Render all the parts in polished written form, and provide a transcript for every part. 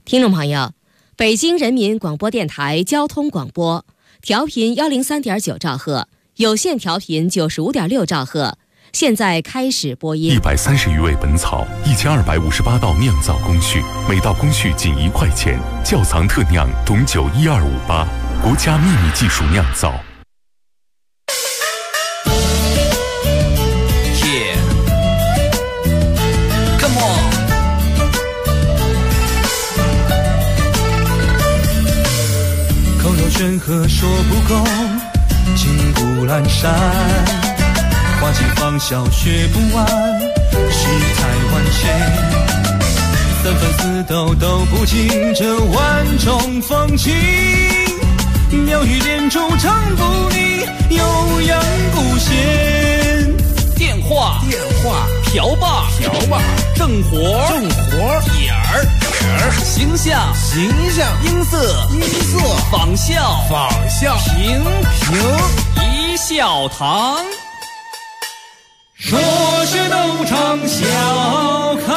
听众朋友，北京人民广播电台交通广播，调频103.9兆赫，有线调频95.6兆赫，现在开始播音。 130余味本草，1258道酿造工序，每道工序仅1块钱。窖藏特酿董酒12588，国家秘密技术酿造。 山河说不够，金谷阑珊，花季芳笑学不完，世态万千，三番四斗斗不尽这万种风情，妙语连珠唱不腻，悠扬古弦。 电话瓢把正活点儿形象音色仿效评一笑堂， 说学逗唱笑开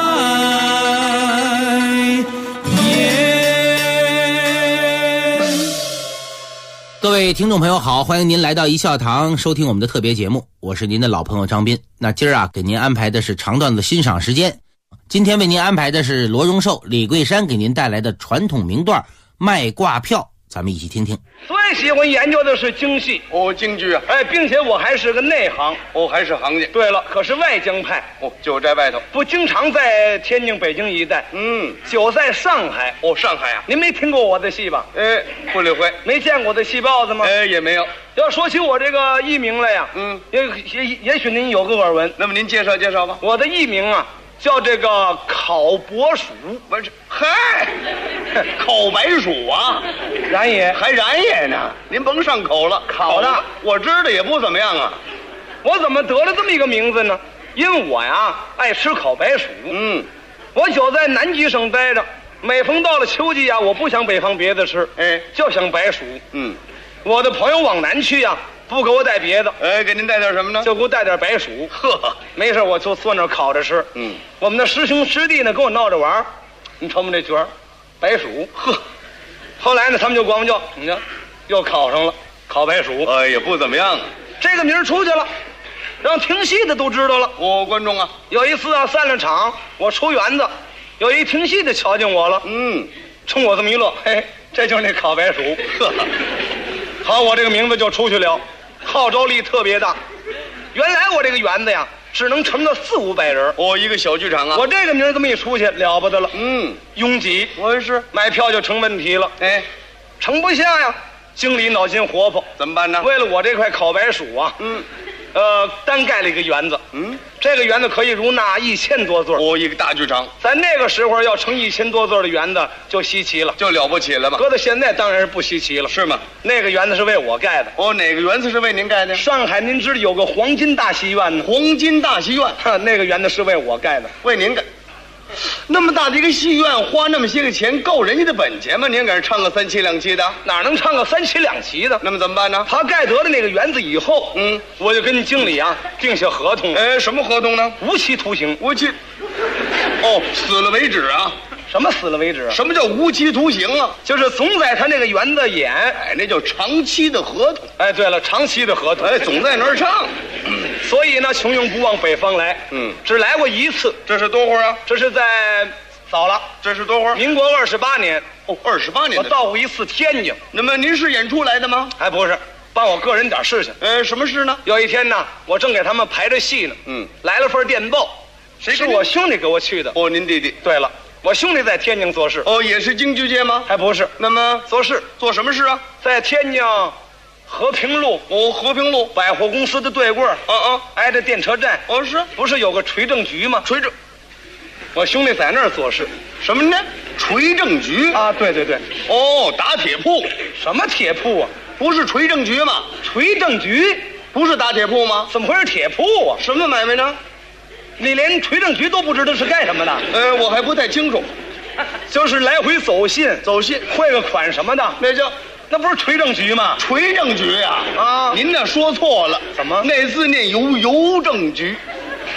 颜。 各位听众朋友好，欢迎您来到一笑堂收听我们的特别节目，我是您的老朋友张斌。那今儿给您安排的是长段子欣赏时间，今天为您安排的是罗荣寿、李桂山给您带来的传统名段卖挂票，咱们一起听听。 最喜欢研究的是京戏京剧啊， 并且我还是个内行还是行家。 对了，可是外江派就在外头， 不经常在天津、北京一带，就在上海。 上海啊， 您没听过我的戏吧？ 不理会。 没见过我的戏包子吗？ 也没有。 要说起我这个艺名来呀，也许您有个耳闻。 那么您介绍介绍吧。 我的艺名啊，叫这个烤白薯。 不是，嗨，烤白薯啊， 然也还然也呢。您甭上口了， 烤的我知道也不怎么样啊。 我怎么得了这么一个名字呢？因为我呀爱吃烤白薯。我就在南极省待着，每逢到了秋季啊，我不想北方别的吃，就想白薯。我的朋友往南去呀，不给我带别的， 给您带点什么呢？ 就给我带点白薯。没事我就坐那儿烤着吃。我们的师兄师弟呢跟我闹着玩，你瞅我们这角儿，白薯。后来呢，他们就管我叫，你看，又考上了，烤白薯。 也不怎么样啊。 这个名儿出去了，让听戏的都知道了。 观众啊， 有一次啊，散了场，我出园子，有一听戏的瞧见我了，冲我这么一乐，嘿，这就是那烤白薯。好，我这个名字就出去了，号召力特别大。原来我这个园子呀，只能盛个400-500人。 一个小剧场啊。 我这个名这么一出去，了不得了。拥挤， 我也是， 买票就成问题了。盛不下呀。经理脑筋活泼， 怎么办呢？ 为了我这块烤白薯啊，单盖了一个园子。这个园子可以容纳1000多座。 一个大剧场。 在那个时候要成1000多座的园子就稀奇了， 就了不起了嘛。 搁到现在当然是不稀奇了， 是吗？ 那个园子是为我盖的。 哪个园子是为您盖的？ 上海您知道有个黄金大戏院呢？ 黄金大戏院， 那个园子是为我盖的， 为您盖。那么大的一个戏院，花那么些个钱，够人家的本钱吗？您搁这唱个3期2期的， 哪能唱个3期2期的？ 那么怎么办呢？ 他盖得了那个园子以后，我就跟经理啊定下合同。 什么合同呢？ 无期徒刑。 无期？死了为止啊？ 什么死了为止？ 什么叫无期徒刑啊？ 就是总在他那个园子演。 那叫长期的合同。 对了，长期的合同。 总在那儿唱。 所以呢，穷勇不往北方来。只来过一次。 这是多会儿啊？ 这是在早了。 这是多会儿？ 民国28年。 28年。 我到过一次天津。 那么您是演出来的吗？ 还不是，帮我个人点事情。 什么事呢？ 有一天呢，我正给他们排着戏呢。来了份电报。谁是我兄弟给我去的？ 您弟弟。 对了，我兄弟在天津做事。 也是京剧界吗？ 还不是。 那么做事做什么事啊？ 在天津和平路。 和平路百货公司的对过。挨着电车站。 是。 不是有个锤政局吗？ 锤政， 我兄弟在那儿做事。 什么呢？锤政局啊？对对对。 打铁铺。 什么铁铺啊？ 不是锤政局吗？ 锤政局不是打铁铺吗？ 怎么会是铁铺啊？ 什么买卖呢？ 你连锤政局都不知道是干什么的？ 我还不太清楚。 就是来回走信汇个款什么的。那不是锤政局吗？ 锤政局呀！您那说错了。 怎么？ 那字念邮政局。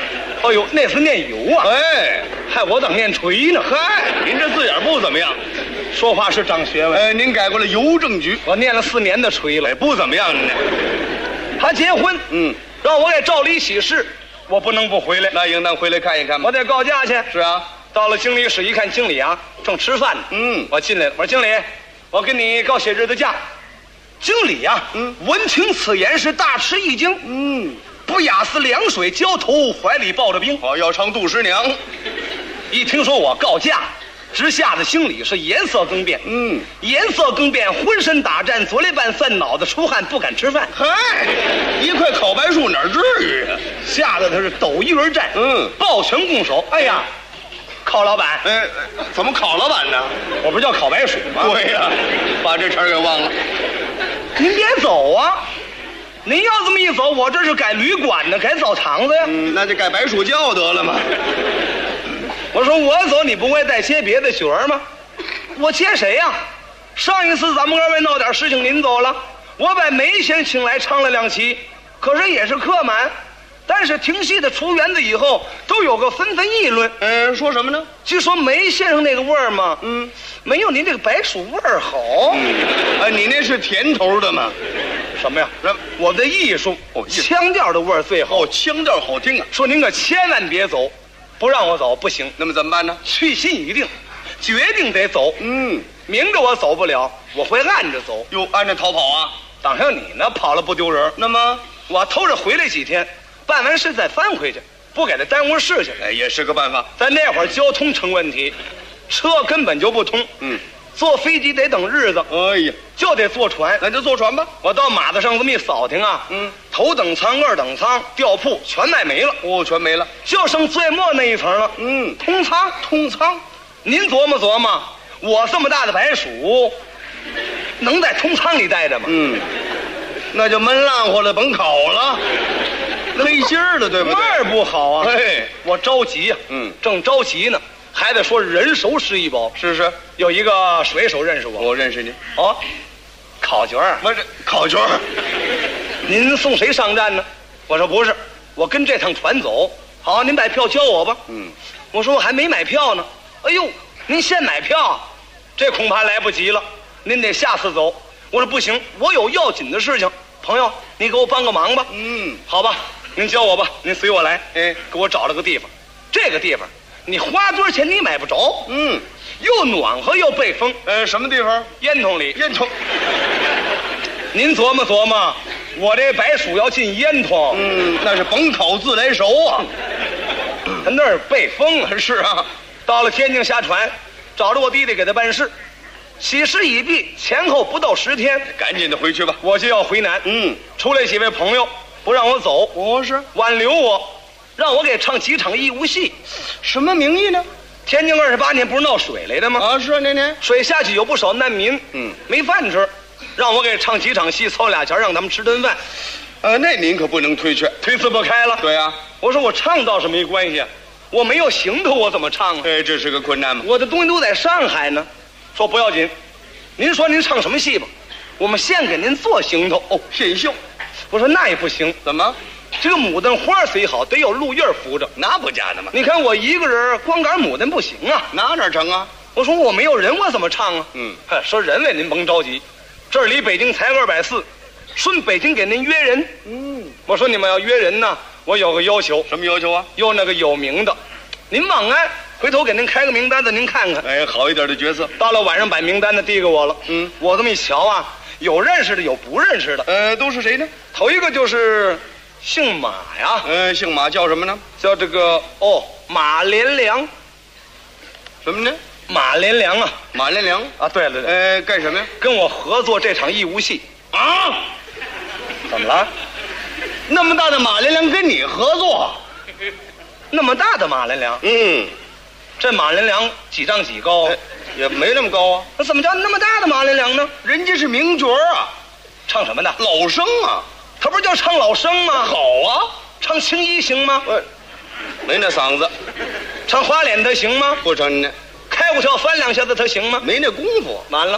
哎呦，那是念油啊！ 哎， 嗨，我当念锤呢。 嗨，您这字眼不怎么样。 说话是长学问。 您改过了邮政局， 我念了4年的锤了， 不怎么样呢。 他结婚，让我给照理喜事，我不能不回来。 那应当回来看一看吧。 我得告假去。 是啊， 到了经理室一看，经理啊正吃饭呢。我进来了，我说经理，我跟你告些日子假。经理呀，闻听此言是大吃一惊。不亚似凉水浇头，怀里抱着冰。 要唱杜十娘。 一听说我告假，直吓得经理是颜色更变。颜色更变，浑身打颤，左肋拌饭，脑子出汗，不敢吃饭。 嗨，一块烤白薯哪儿至于啊？ 吓得他是抖衣而战。抱拳拱手。哎呀，郝老板。 怎么郝老板呢？ 我不是叫烤白薯吗？ 对呀，把这茬给忘了。 您别走啊！您要这么一走，我这是改旅馆呢，改澡堂子呀。 那就改白薯窖得了嘛。 我说我走，你不会再接别的角儿吗？我接谁呀？上一次咱们二位闹点事情，您走了，我把梅先生请来唱了2期，可是也是客满。但是听戏的出园子以后，都有个纷纷议论。 说什么呢？ 据说梅先生那个味儿嘛，没有您这个白薯味儿好。 你那是甜头的嘛？ 什么呀？我的艺术，腔调的味儿最好。 腔调好听啊！ 说您可千万别走，不让我走不行。 那么怎么办呢？ 去心已定，决定得走。明着我走不了，我会暗着走。 又暗着逃跑啊？ 当像你呢，跑了不丢人。 那么我偷着回来几天，办完事再翻回去，不给他耽误事情。 也是个办法。 咱那会儿交通成问题，车根本就不通。坐飞机得等日子。 哎呀， 就得坐船。 那就坐船吧。 我到码头上这么一扫听啊，头等舱、2等舱、吊铺全卖没了。 全没了， 就剩最末那一层了。通舱，通舱。您琢磨琢磨，我这么大的白薯，能在通舱里待着吗？ 那就闷烂乎了，甭烤了，黑心儿的，对不对？ 味儿不好啊！我着急呀，正着急呢，还得说人熟是一宝。 是， 有一个水手认识我， 我认识您。 考角儿， 不是考角儿， 您送谁上站呢？我说不是，我跟这趟船走。好，您把票交我吧。我说我还没买票呢。哎呦，您先买票，这恐怕来不及了，您得下次走。我说不行，我有要紧的事情。朋友，你给我帮个忙吧。好吧，您教我吧，您随我来。给我找了个地方，这个地方你花多少钱你买不着。又暖和又背风。 什么地方？ 烟囱里。 烟囱。 您琢磨琢磨，我这白薯要进烟囱， 那是甭烤自来熟啊。 他那儿背风啊。 是啊。 到了天津下船，找着我弟弟给他办事。喜事已毕，前后不到10天， 赶紧的回去吧， 我就要回南。出来几位朋友不让我走， 是挽留我，让我给唱几场义务戏。 什么名义呢？ 天津28年不是闹水来的吗？ 是啊，那年水下去有不少难民，没饭吃，让我给唱几场戏，凑俩钱让他们吃顿饭。 那您可不能推却， 推辞不开了。 对啊， 我说我唱倒是没关系，我没有行头，我怎么唱啊？ 这是个困难嘛。 我的东西都在上海呢。说不要紧，您说您唱什么戏吧，我们先给您做行头。 现绣。 我说那也不行。 怎么？ 这个牡丹花虽好，得有鹿叶扶着， 那不假的吗？ 你看我一个人光杆牡丹不行啊， 哪成啊？ 我说我没有人，我怎么唱啊？说人为您甭着急，这儿离北京才240，顺北京给您约人。我说你们要约人呢，我有个要求。 什么要求啊？ 有那个有名的，您往安，回头给您开个名单子，您看看。 好一点的角色。 到了晚上把名单子递给我了。我这么一瞧啊，有认识的，有不认识的。 都是谁呢？ 头一个就是姓马呀。 姓马叫什么呢？ 叫这个马连良。 什么呢？ 马连良啊。 马连良啊，对了。 干什么呀？ 跟我合作这场义务戏。 啊？ 怎么了？ 那么大的马连良跟你合作？ 那么大的马连良？这马连良几丈几高？ 也没那么高啊。 那怎么叫那么大的马连良呢？ 人家是名角啊。 唱什么的？ 老生啊。 他不是叫唱老生吗？ 好啊。 唱青衣行吗？ 没那嗓子。 唱花脸他行吗？ 不成呢。 开过跳翻2下子他行吗？ 没那功夫。 完了，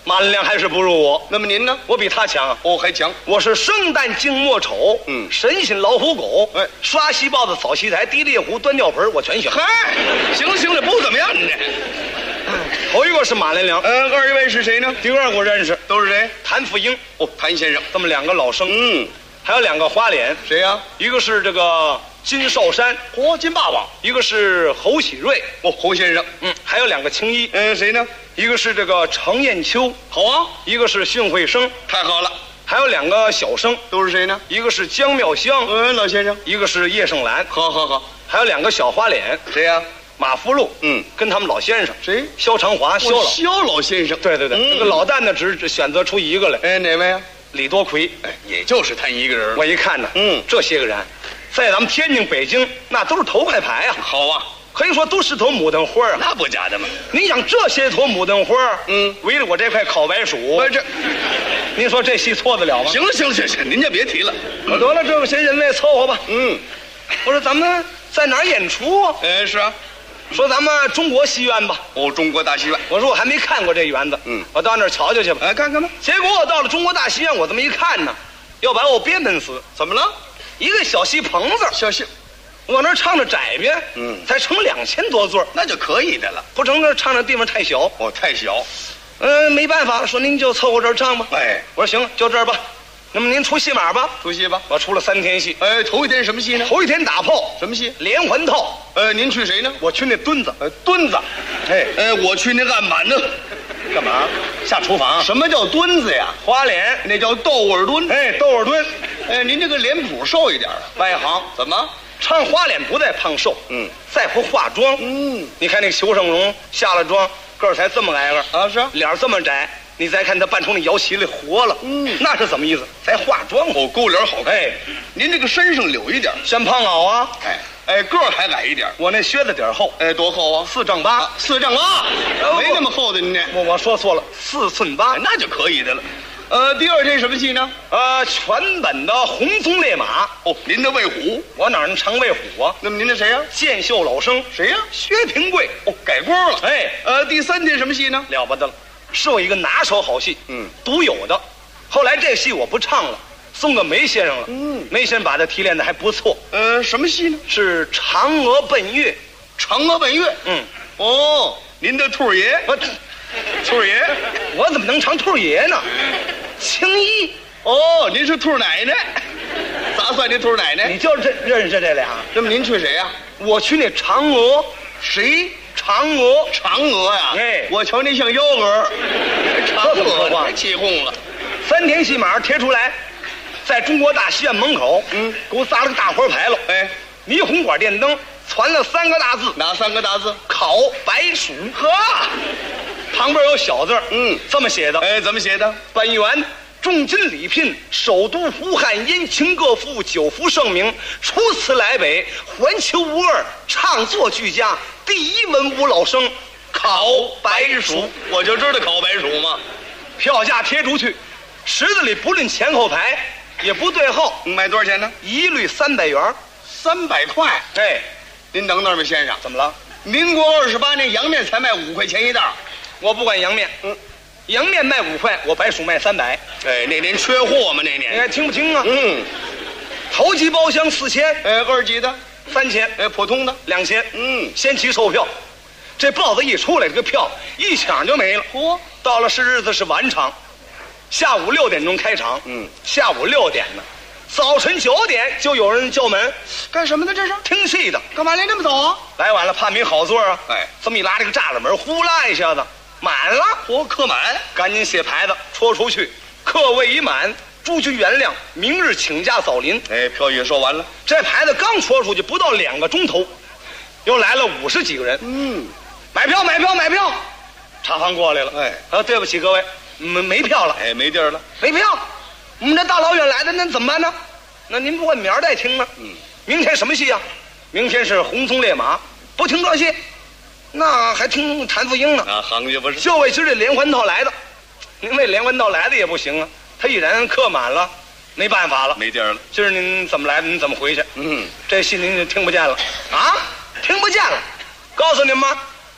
马连良还是不如我。 那么您呢？ 我比他强。 哦，还强。 我是生旦净末丑，神仙老虎狗，刷细豹子扫戏台，提猎虎端吊盆，我全行。 嗨，行了，不怎么样呢。 头一个是马连良， 二位是谁呢？ 第二个我认识， 都是谁？ 谭富英， 谭先生， 这么两个老生，还有两个花脸， 谁呀？ 一个是这个金少山， 金爸爸； 一个是侯喜瑞， 侯先生， 还有两个青衣， 谁呢？ 一个是这个程砚秋， 好啊； 一个是训慧生， 太好了； 还有两个小生， 都是谁呢？ 一个是姜妙香， 老先生； 一个是叶盛兰， 好； 还有两个小花脸， 谁呀？ 马福禄，跟他们老先生， 谁？ 萧长华，萧老先生， 对，那个老旦呢，只选择出一个来， 哪位啊？ 李多奎， 也就是他一个人。 我一看呢，这些个人，在咱们天津、北京，那都是头块牌啊。 好啊， 可以说都是头牡丹花啊。 那不假的嘛。 你想这些头牡丹花，围着我这块烤白薯，您说这戏错得了吗？ 行，您就别提了。 得了，这些人为凑合吧。我说咱们在哪儿演出啊？ 是啊。 说咱们中国戏院吧。 中国大戏院。 我说我还没看过这园子，我到那儿瞧瞧去吧。 看看吧。 结果我到了中国大戏院，我这么一看呢，要把我憋闷死。 怎么了？ 一个小戏棚子， 小戏， 我那儿唱着窄边，才成2000多座， 那就可以的了。 不成，那唱的地方太小。 太小。 没办法，说您就凑合这儿唱吧。我说行，就这儿吧。那么您出戏码吧。 出戏吧。 我出了3天戏。 头一天什么戏呢？ 头一天打炮。 什么戏？ 连环套。 您去谁呢？ 我去那墩子。 墩子。我去那案板呢。 干嘛？下厨房。 什么叫墩子呀？ 花脸， 那叫豆耳墩。 豆耳墩。 您这个脸谱瘦一点啊。 外行。 怎么？ 唱花脸不在胖瘦，在乎化妆。你看那个裘盛戎下了妆，个儿才这么矮个啊，是脸儿这么窄。你再看他扮出那摇旗来活了，那是怎么意思？才化妆， 勾脸好看。您这个身上柳一点， 像胖袄啊。 个儿还矮一点。 我那靴子底儿厚。 多厚啊 ？4丈8。 4丈8，没那么厚的您这。 我说错了，4寸8， 那就可以的了。第二天什么戏呢？ 全本的红鬃烈马。 您的魏虎。 我哪能成魏虎啊？ 那么您的谁呀？ 剑秀老生。 谁呀？ 薛平贵。 改锅了。第3天什么戏呢？ 了不得了。是我一个拿手好戏，独有的。后来这戏我不唱了，送给梅先生了。梅先生把它提炼的还不错。 什么戏呢？ 是嫦娥奔月。 嫦娥奔月。您的兔爷。 兔爷，我怎么能成兔爷呢？青衣。 您是兔奶奶。咋算您兔奶奶？ 你就认识这俩。 那么您去谁呀？ 我去那嫦娥。 谁？ 嫦娥。 嫦娥呀？我瞧您像幺蛾。嫦娥起哄了。 3天戏码贴出来，在中国大戏院门口，给我砸了个大活牌了。霓虹管电灯传了3个大字。 哪3个大字？ 烤白薯。旁边有小字，这么写的。 怎么写的？ 本园重金礼聘首都胡汉殷勤各府久负盛名，除此来北环球无二，唱作俱佳，第1文武老生烤白薯。 我就知道烤白薯嘛。 票价贴出去，池子里不论前后排，也不对后。 卖多少钱呢？ 一律300元。 300块。您等等吧，先生。 怎么了？ 民国28年洋面才卖5块钱一袋。 我不管洋面，洋面卖5块，我白薯卖300。 那年缺货嘛，那年。 你还听不清啊？头级包厢4000， 二级的 3000， 普通的 2000。先期售票，这报子一出来，这个票一抢就没了。到了是日子是晚场，下午6点钟开场。下午6点呢，早晨9点就有人叫门， 干什么呢？这是听戏的。 干嘛来这么早啊？ 来晚了怕没好座啊。这么一拉这个栅栏门，呼啦一下子满了。 客满， 赶紧写牌子戳出去，客位已满，诸君原谅，明日请假早临。 票也售完了。 这牌子刚戳出去不到2个钟头，又来了50几个人。买票买票买票！查房过来了。对不起各位，没票了。 没地儿了。 没票，我们这大老远来的，那怎么办呢？那您不问明儿再听呢？明天什么戏呀？明天是红鬃烈马，不听这戏，那还听谭富英呢。 行家不是。 就为今儿这连环套来的，您为连环套来的也不行啊。他一人客满了，没办法了， 没地儿了。 今儿您怎么来的？您怎么回去？这戏您就听不见了啊？听不见了。告诉您们，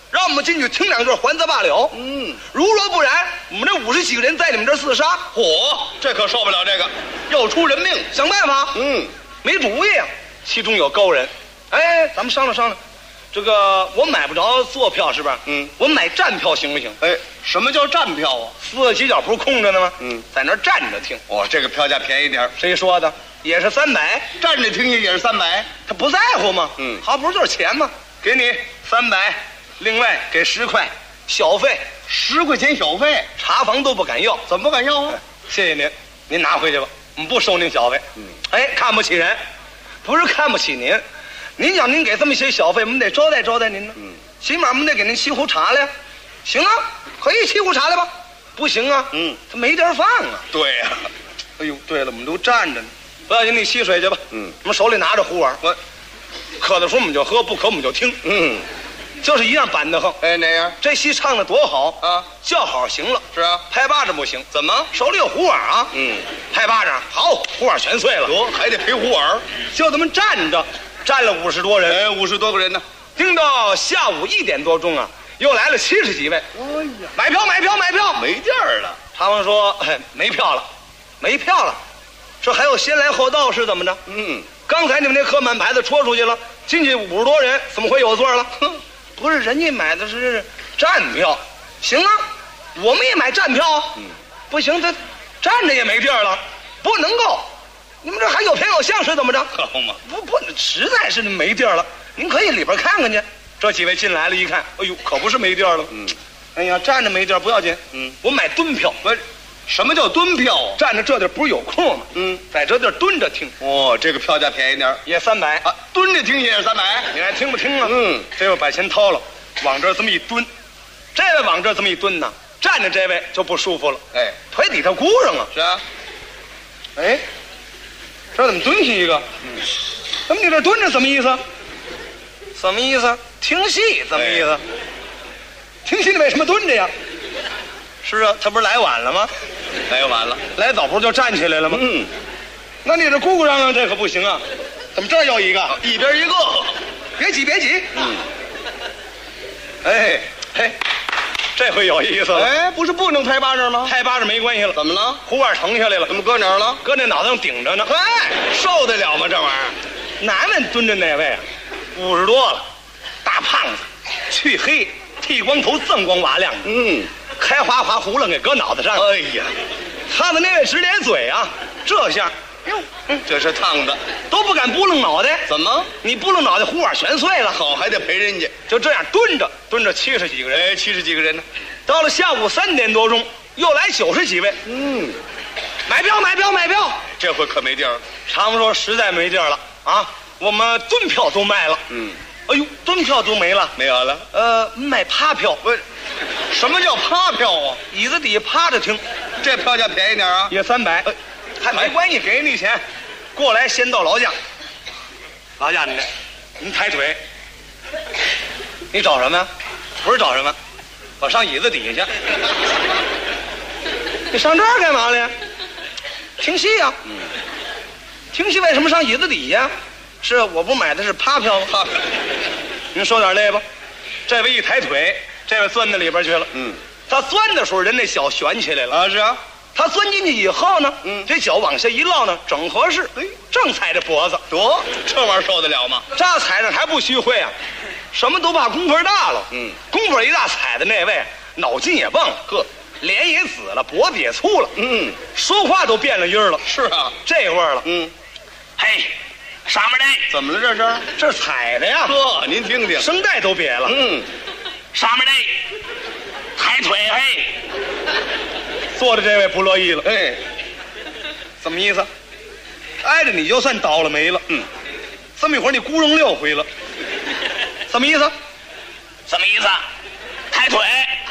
让我们进去听两句还则罢了。如若不然，我们这50几个人在你们这儿厮杀， 嚯，这可受不了，这个要出人命， 想办法。没主意啊。其中有高人，哎，咱们商量商量，这个我买不着坐票是吧？我买站票行不行？ 哎，什么叫站票啊？ 四个犄角不是空着呢吗？在那儿站着听。 哦，这个票价便宜点。 谁说的？也是300， 站着听也是300， 他不在乎吗？好，不是就是钱吗？给你300，另外给10块小费 ，10块钱小费， 茶房都不敢要。 怎么不敢要啊？ 谢谢您，您拿回去吧，我们不收您小费。哎，看不起人，不是看不起您，您讲您给这么些小费，我们得招待招待您呢。起码我们得给您沏壶茶来。行啊，可以沏壶茶来吧？不行啊，他没地儿放啊。 对呀。 哎呦，对了，我们都站着呢。不要紧，你沏水去吧。我们手里拿着壶碗，渴的时候我们就喝，不渴我们就听。就是一样板得慌。 哎，哪样？ 这戏唱的多好啊！ 叫好行了， 是啊， 拍巴掌不行。 怎么？ 手里有壶碗啊？拍巴掌好，壶碗全碎了。 哟，还得赔壶碗。 就这么站着，站了50多人。 哎，50多个人呢。 听到下午1点多钟啊，又来了70几位。哎呀，买票买票买票， 没地儿了。 他们说，哎，没票了，没票了。这还有先来后到是怎么着？刚才你们那客满牌子戳出去了，进去50多人，怎么会有座了？不是，人家买的是站票。行啊，我们也买站票。不行，他站着也没地儿了，不能够。你们这还有偏有相是怎么着？ 好嘛， 不，实在是没地儿了。您可以里边看看去。这几位进来了，一看，哎呦，可不是没地儿了。哎呀，站着没地儿不要紧。我买蹲票。 不是，什么叫蹲票啊？ 站着这地儿不是有空吗？在这地儿蹲着听。 哦，这个票价便宜点， 也300 啊。蹲着听也是300， 你爱听不听啊？这位把钱掏了，往这儿这么一蹲，这位往这儿这么一蹲呢，站着这位就不舒服了。 哎， 腿底下箍上啊。 是啊。 哎，这怎么蹲下一个？怎么你这蹲着什么意思？什么意思？听戏怎么意思？听戏你为什么蹲着呀？是啊，他不是来晚了吗？ 来晚了， 来早不就站起来了吗？那你这咕咕嚷嚷这可不行啊！怎么这儿有一个， 一边一个？ 别挤，别挤。哎嘿，这回有意思了。 哎，不是不能拍巴掌吗？ 拍巴掌没关系了。 怎么了？ 壶碗盛下来了。 怎么搁哪儿了？ 搁那脑袋上顶着呢。 哎，受得了吗？这玩意儿？ 哪位蹲着那位啊？50多了，大胖子，黢黑，剃光头，锃光瓦亮的。开花花胡了给搁脑袋上。 哎呀， 他的那位直咧嘴啊，这下， 哟，这是烫的， 都不敢拨楞脑袋。 怎么？ 你拨楞脑袋，壶碗全碎了。 好，还得赔人家。 就这样蹲着70几个人。 哎，70几个人呢。 到了下午3点多钟，又来90几位。买票买票买票！ 这回可没地儿。 常说实在没地儿了啊，我们蹲票都卖了。哎呦，蹲票都没了， 没有了。 卖趴票。 不是，什么叫趴票啊？ 椅子底下趴着听， 这票价便宜点啊， 也300，还没关系，给你钱。过来先到劳驾，劳驾您抬腿，你找什么呀？不是找什么，我上椅子底下去。你上这儿干嘛来？听戏呀。听戏为什么上椅子底下？是我不买的是趴票吗？您受点累吧。这位一抬腿，这位钻到里边去了。他钻的时候人那脚悬起来了啊，是啊。 他钻进去以后呢，这脚往下一落呢，整合适，正踩着脖子。 多，这玩意儿受得了吗？ 这踩上还不虚会啊，什么都怕功夫大了。功夫一大，踩的那位脑筋也蹦了，脸也紫了，脖子也粗了。说话都变了音了。 是啊， 这味儿了。嘿，上面这怎么了？ 这踩的呀。 呵，您听听， 声带都瘪了。上面这抬腿，嘿。坐的这位不乐意了。 哎， 什么意思？挨着你就算倒了霉了。这么一会儿你咕扔6回了，什么意思？什么意思？抬腿。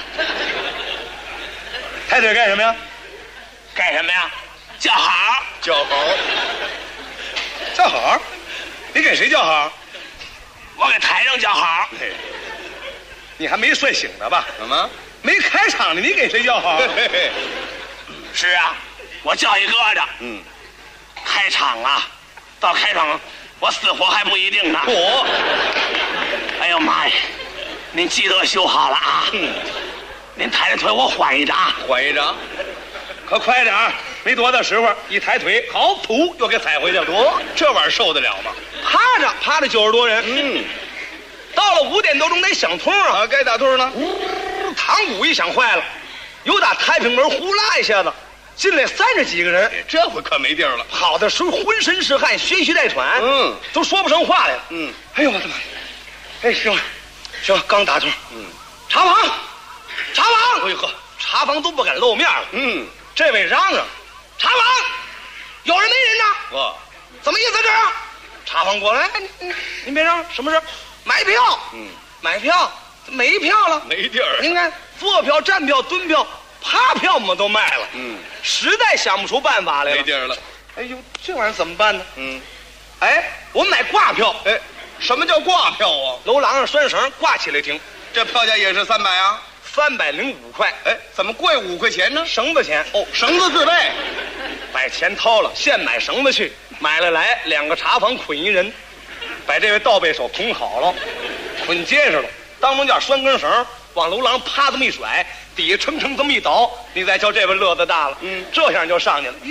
抬腿干什么呀？干什么呀？叫好。 叫好。 叫好？你给谁叫好？我给台上叫好。你还没睡醒呢吧？ 怎么？ 没开场呢，你给谁叫好？是啊，我叫一个的。开场啊，到开场我死活还不一定呢。哎呦妈呀， 您记得修好了啊。您抬着腿，我换一张。 换一张， 可快点儿，没多大时候，一抬腿，好，噗，又给踩回去了。 多这玩意儿受得了吗？ 趴着90多人。到了5点多钟得响通啊。 啊，该打通了。 堂鼓一响坏了，有打太平门呼啦一下子进来30几个人。 这回可没地儿了。 跑的时候浑身是汗，血带喘，都说不成话来了。哎呦我的妈！哎，行，刚打通。查房，哎呦呵，查房都不敢露面了。这位嚷嚷，查房，有人没人呢？怎么意思这啊？查房过来，您别嚷，什么事？买票。买票，没票了， 没地儿。 您看，坐票、站票、蹲票、趴票，我们都卖了。实在想不出办法来了， 没地儿了。 哎呦，这玩意儿怎么办呢？哎，我买挂票。 哎，什么叫挂票啊？ 楼廊上拴绳挂起来停， 这票价也是300啊 ？305块。 哎，怎么贵5块钱呢？ 绳子钱。 哦，绳子自备。 把钱掏了，现买绳子去，买了来2个茶房捆一人，把这位倒背手捆好了，捆结实了，当中间拴根绳，往楼廊啪这么一甩，底下撑这么一倒，你再瞧这位乐子大了。这样就上去了。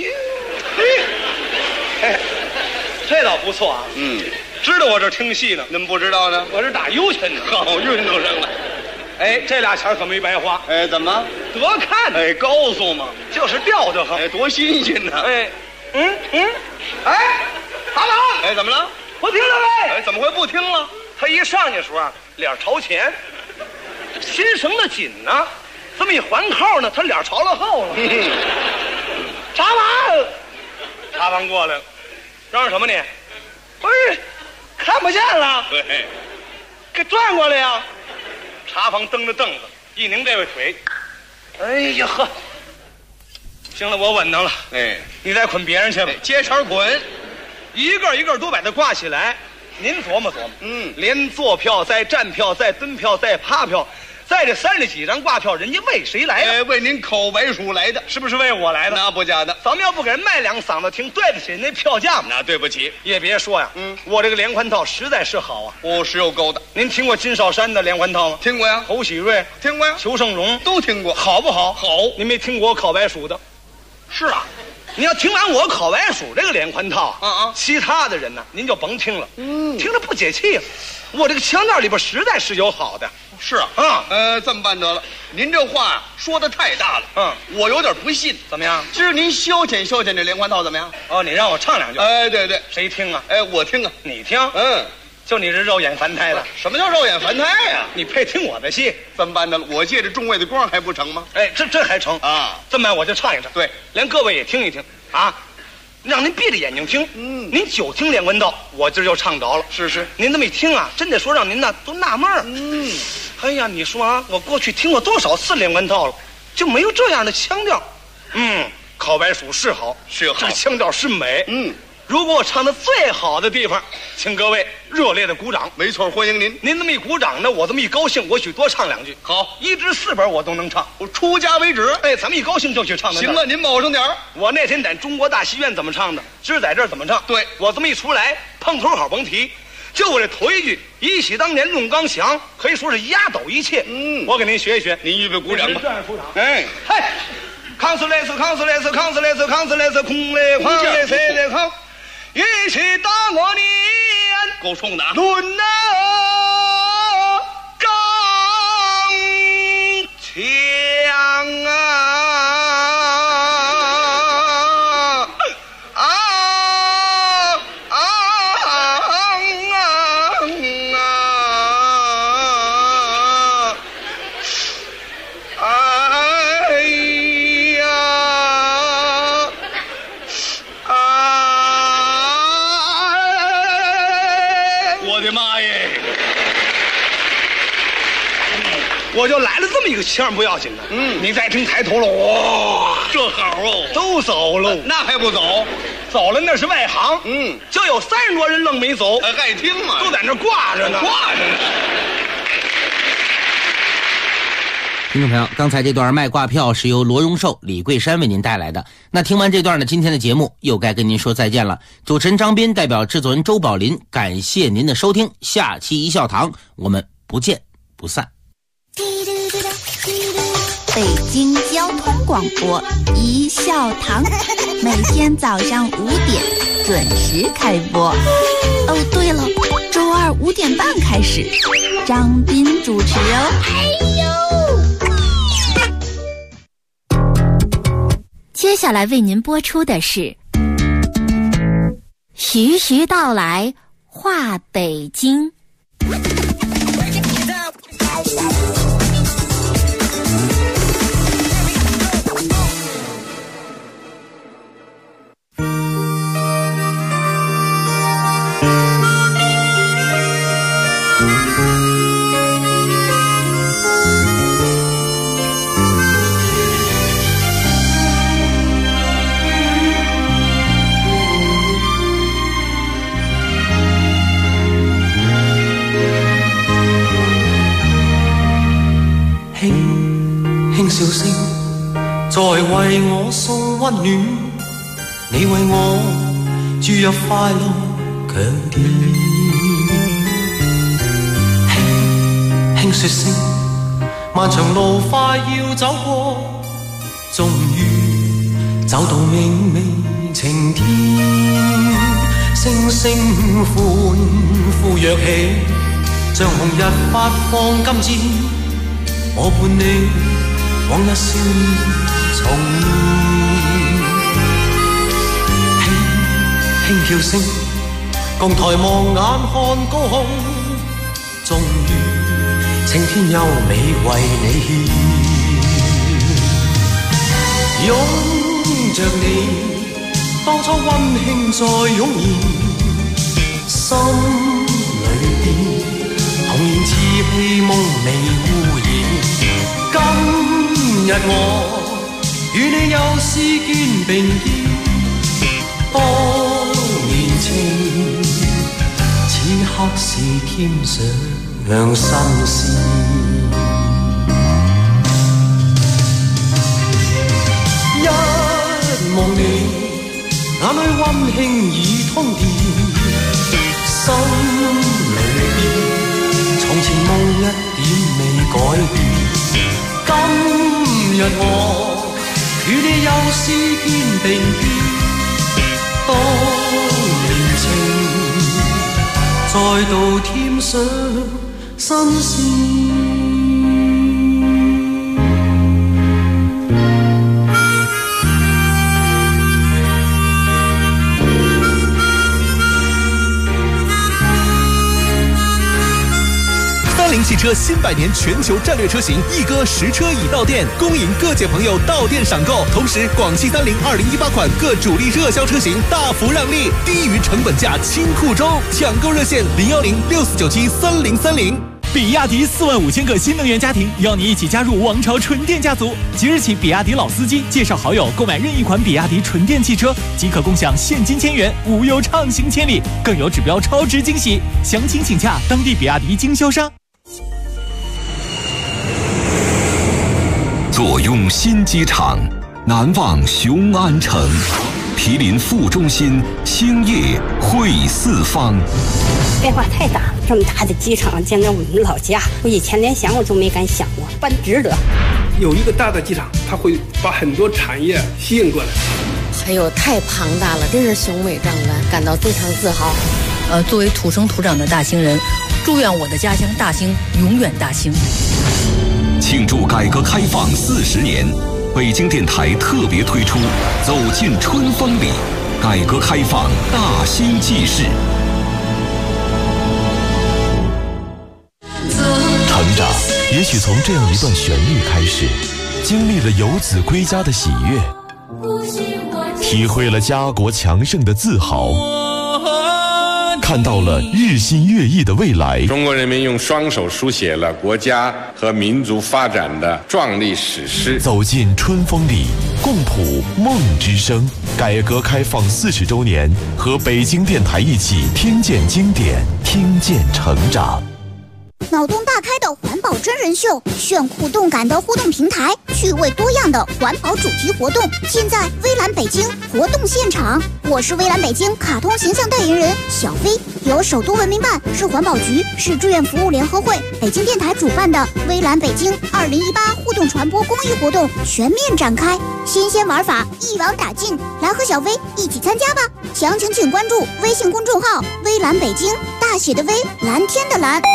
这倒不错啊。知道我这听戏呢？ 您不知道呢？ 我这打油钱呢。 好运头上了。 哎，这俩钱可没白花。 哎，怎么？ 得看。 哎，高速嘛， 就是吊着很。 哎，多新鲜呢。 哎，哎，查房。 哎，怎么了？ 不听了呗？ 哎，怎么会不听了？ 他一上去的时候啊，脸朝前，新绳子紧呢，这么一环扣呢，他脸朝了后了。查房，查房过来了，嚷什么你？不是，看不见了。 对， 给转过来呀。查房蹬着凳子，一拧这位腿，哎呀呵，行了，我稳当了。 哎， 你再捆别人去吧。 接茬捆， 一个一个都把它挂起来。您琢磨琢磨，连坐票、再站票、再蹲票、再趴票，在这30几张挂票，人家为谁来的？ 哎，为您口白鼠来的， 是不是为我来的？ 那不假的。 咱们要不给人卖2嗓子听，对得起人那票价吗？ 那对不起， 也别说呀，我这个连环套实在是好啊。 实有够的。 您听过金少山的连环套吗？ 听过呀。 侯喜瑞听过呀。 裘盛戎都听过， 好不好？ 好。 您没听过我烤白薯的？ 是啊。 你要听完我烤白薯这个连环套，其他的人呢，您就甭听了，听着不解气。我这个腔调里边实在是有好的。 是啊，这么办得了。您这话说的太大了，我有点不信。 怎么样？ 今儿您消遣消遣这连环套怎么样？ 哦，你让我唱2句。 哎，对对， 谁听啊？ 哎，我听啊。 你听？就你这肉眼凡胎的。 什么叫肉眼凡胎呀？ 你配听我的戏？ 怎么办得了？我借着众位的光还不成吗？ 哎，这还成啊？这么办我就唱一唱。 对， 连各位也听一听啊。让您闭着眼睛听，您就听连环套，我今儿就唱着了。 是， 您这么一听啊，真得说让您呢都纳闷儿。哎呀，你说啊，我过去听过多少次连环套了，就没有这样的腔调。烤白薯是好， 是好， 这腔调是美。如果我唱的最好的地方，请各位热烈的鼓掌。 没错，欢迎您。 您这么一鼓掌呢，我这么一高兴，我许多唱2句。 好 ，1至4本我都能唱， 我出家为止。 哎，咱们一高兴就去唱。 行了，您卯上点儿。 我那天在中国大戏院怎么唱的，今儿在这儿怎么唱？ 对， 我这么一出来，碰头好甭提。就我这头一句“一喜当年论钢响”，可以说是压倒一切。我给您学一学。 您预备鼓掌吧。 这样出场。 哎， 嘿，康斯莱斯，康斯莱斯，康斯莱斯，康斯莱斯，空来狂来谁来康？一起当我年， 够冲的啊！ 论那钢枪我就来了这么一个腔，不要紧的。你再听抬头了，哇， 这好哦， 都走喽。 那还不走？ 走了那是外行。就有30多人愣没走， 爱听嘛， 都在那挂着呢， 挂着呢。 听众朋友，刚才这段卖挂票是由罗荣寿、李桂山为您带来的。那听完这段呢，今天的节目又该跟您说再见了。主持人张斌代表制作人周宝林，感谢您的收听。下期一笑堂，我们不见不散。 北京交通广播一笑堂，每天早上5点准时开播。哦，对了，周二5点半开始，张斌主持哦。接下来为您播出的是徐徐道来话北京。 輕笑聲在為我送溫暖，你為我注入快樂強電。輕說聲漫長路快要走過，終於走到明媚晴天。聲聲歡呼躍起，像紅日發放金箭，我伴你往日少年重現。輕叫聲共抬望眼看高空，終於青天優美為你獻。擁着你當初溫馨再湧現，心裏邊童年稚氣夢未污染。今日我與你又是肩並肩，當年情此刻是添上新鮮。一望你眼裏溫馨已通電，心裏邊從前夢一點未改變。今日我與你又是肩並肩，當年情再度添上新鮮。 汽车新100年全球战略车型一哥实车已到店，恭迎各界朋友到店赏购。同时，广汽30 2018款各主力热销车型大幅让利，低于成本价清库中，抢购热线01064973030。 比亚迪45000个新能源家庭，邀你一起加入王朝纯电家族。即日起，比亚迪老司机介绍好友购买任意款比亚迪纯电汽车，即可共享现金1000元，无忧畅行千里，更有指标超值惊喜。详情请洽当地比亚迪经销商。 坐拥新机场，难忘雄安城，毗邻副中心，兴业汇四方。 变化太大了，这么大的机场建在我们老家，我以前连想我都没敢想过，办值得。 有一个大的机场，它会把很多产业吸引过来。 还有太庞大了，真是雄伟壮观，感到非常自豪。 作为土生土长的大兴人，祝愿我的家乡大兴永远大兴。 庆祝改革开放40年，北京电台特别推出《走进春风里》，改革开放大兴纪事。 成长也许从这样一段旋律开始，经历了游子归家的喜悦，体会了家国强盛的自豪，看到了日新月异的未来。 中国人民用双手书写了国家和民族发展的壮丽史诗。 走进春风里，共谱梦之声。改革开放40周年，和北京电台一起听见经典，听见成长。 脑洞大开的环保真人秀，炫酷动感的互动平台，趣味多样的环保主题活动，尽在微蓝北京活动现场。我是微蓝北京卡通形象代言人小飞，由首都文明办、市环保局、市志愿服务联合会、北京电台主办的微蓝北京2018互动传播公益活动全面展开，新鲜玩法一网打尽，来和小飞一起参加吧！详情请关注微信公众号“微蓝北京”，大写的微，蓝天的蓝。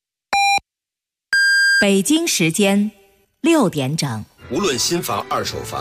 北京时间6点整。 无论新房二手房，